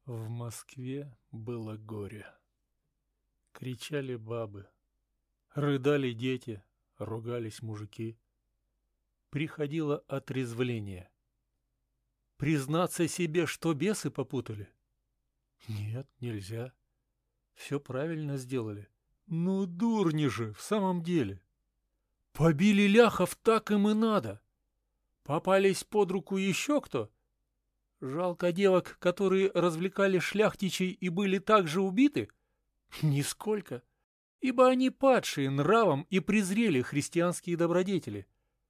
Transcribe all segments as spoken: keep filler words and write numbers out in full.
В Москве было горе. Кричали бабы, рыдали дети, ругались мужики. Приходило отрезвление. Признаться себе, что бесы попутали? Нет, нельзя. Все правильно сделали. Ну, дурни же, в самом деле. Побили ляхов, так им и надо. Попались под руку еще кто? Жалко девок, которые развлекали шляхтичей и были также убиты? Нисколько, ибо они падшие нравом и презрели христианские добродетели.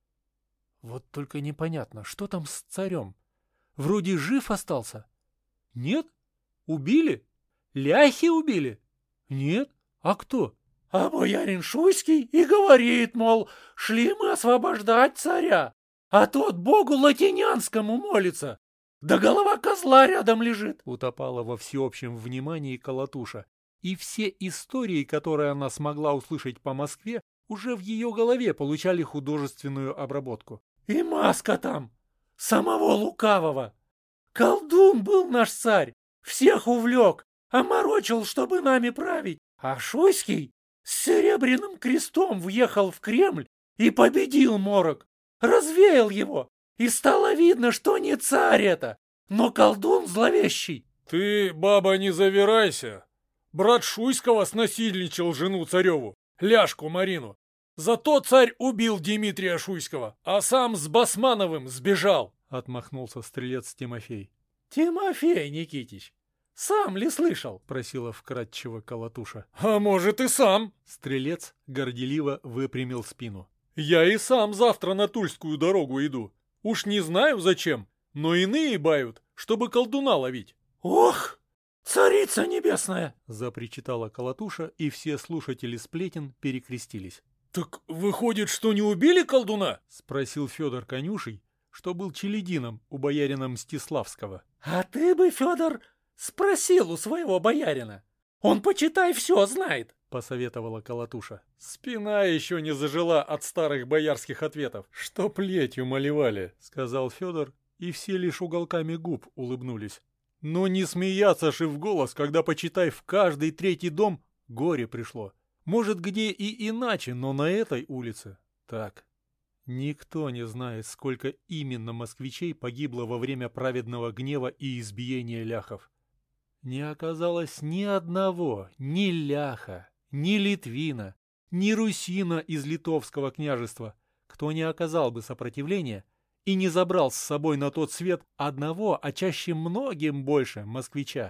Вот только непонятно, что там с царем? Вроде жив остался? Нет? Убили? Ляхи убили? Нет? А кто? А боярин Шуйский и говорит, мол, шли мы освобождать царя, а тот богу латинянскому молится, да голова козла рядом лежит. Утопала во всеобщем внимании Колотуша, и все истории, которые она смогла услышать по Москве, уже в ее голове получали художественную обработку. И маска там, самого лукавого. Колдун был наш царь, всех увлек, оморочил, чтобы нами править, а Шуйский с серебряным крестом въехал в Кремль и победил морок, развеял его, и стало видно, что не царь это, но колдун зловещий. Ты, баба, не завирайся. Брат Шуйского снасильничал жену цареву, ляжку Марину. Зато царь убил Дмитрия Шуйского, а сам с Басмановым сбежал. Отмахнулся стрелец Тимофей. Тимофей Никитич, сам ли слышал? Просила вкратчиво Колотуша. А может и сам. Стрелец горделиво выпрямил спину. Я и сам завтра на Тульскую дорогу иду. Уж не знаю зачем, но иные бают, чтобы колдуна ловить. Ох, царица небесная! Запричитала Колотуша, и все слушатели сплетен перекрестились. Так выходит, что не убили колдуна? Спросил Федор Конюший, что был челядином у боярина Мстиславского. А ты бы, Федор, спросил у своего боярина. Он, почитай, все знает. Посоветовала Колотуша. Спина еще не зажила от старых боярских ответов, что плетью малевали, сказал Федор, и все лишь уголками губ улыбнулись. Но не смеяться же в голос, когда, почитай, в каждый третий дом горе пришло. Может, где и иначе, но на этой улице так. Никто не знает, сколько именно москвичей погибло во время праведного гнева и избиения ляхов. Не оказалось ни одного, ни ляха, ни литвина, ни русина из литовского княжества, кто не оказал бы сопротивления и не забрал с собой на тот свет одного, а чаще многим больше, москвича.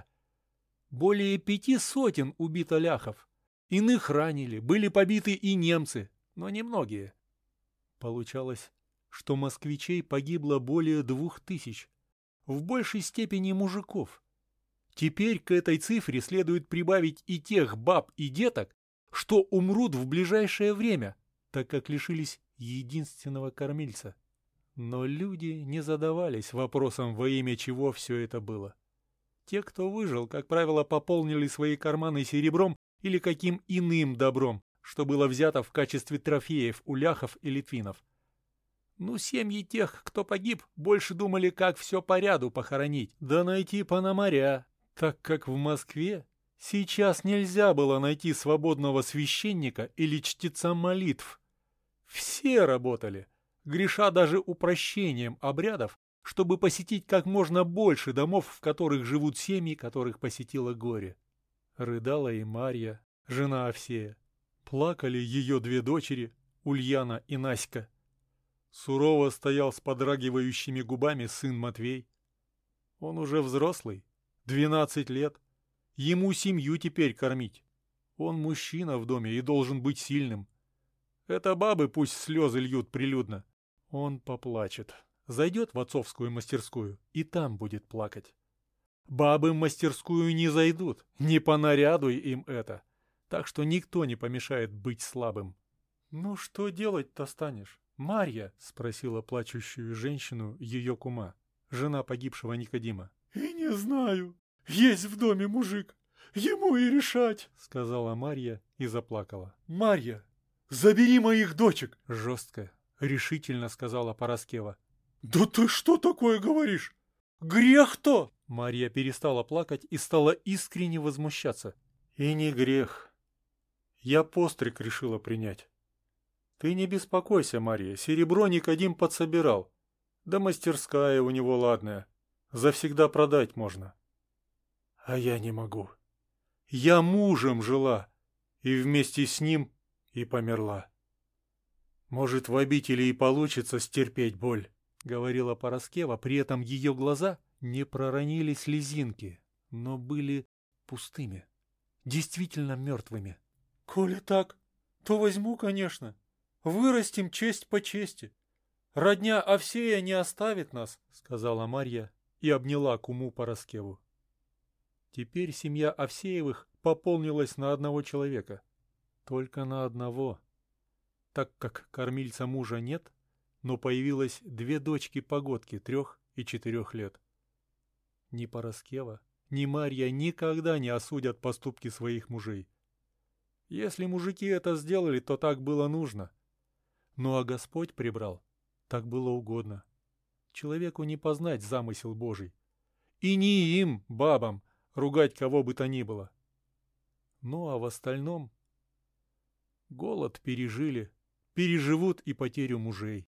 Более пяти сотен убито ляхов. Иных ранили, были побиты и немцы, но немногие. Получалось, что москвичей погибло более двух тысяч, в большей степени мужиков. Теперь к этой цифре следует прибавить и тех баб и деток, что умрут в ближайшее время, так как лишились единственного кормильца. Но люди не задавались вопросом, во имя чего все это было. Те, кто выжил, как правило, пополнили свои карманы серебром или каким иным добром, что было взято в качестве трофеев у ляхов и литвинов. Ну, семьи тех, кто погиб, больше думали, как все по ряду похоронить, да найти пономаря, так как в Москве сейчас нельзя было найти свободного священника или чтеца молитв. Все работали, греша даже упрощением обрядов, чтобы посетить как можно больше домов, в которых живут семьи, которых посетило горе. Рыдала и Марья, жена Овсея. Плакали ее две дочери, Ульяна и Наська. Сурово стоял с подрагивающими губами сын Матвей. Он уже взрослый, двенадцать лет. Ему семью теперь кормить. Он мужчина в доме и должен быть сильным. Это бабы пусть слезы льют прилюдно. Он поплачет, зайдет в отцовскую мастерскую и там будет плакать. Бабы в мастерскую не зайдут, не понарядуй им это. Так что никто не помешает быть слабым. — Ну что делать-то станешь, Марья? — спросила плачущую женщину ее кума, жена погибшего Никодима. — И не знаю, есть в доме мужик, ему и решать, — сказала Марья и заплакала. — Марья, забери моих дочек! — жестко, решительно сказала Пороскева. — Да ты что такое говоришь? Грех-то!» Марья перестала плакать и стала искренне возмущаться. «И не грех. Я постриг решила принять. Ты не беспокойся, Марья, серебро Никодим подсобирал. Да мастерская у него ладная. Завсегда продать можно. А я не могу. Я мужем жила, и вместе с ним и померла. Может, в обители и получится стерпеть боль», — говорила Пороскева, при этом ее глаза не проронили слезинки, но были пустыми, действительно мертвыми. «Коли так, то возьму, конечно. Вырастим честь по чести. Родня Овсея не оставит нас», — сказала Марья и обняла куму Пороскеву. Теперь семья Овсеевых пополнилась на одного человека. Только на одного. Так как кормильца мужа нет, но появилось две дочки-погодки трех и четырех лет. Ни Пороскева, ни Марья никогда не осудят поступки своих мужей. Если мужики это сделали, то так было нужно. Ну а Господь прибрал, так было угодно. Человеку не познать замысел Божий. И не им, бабам, ругать кого бы то ни было. Ну а в остальном голод пережили, переживут и потерю мужей.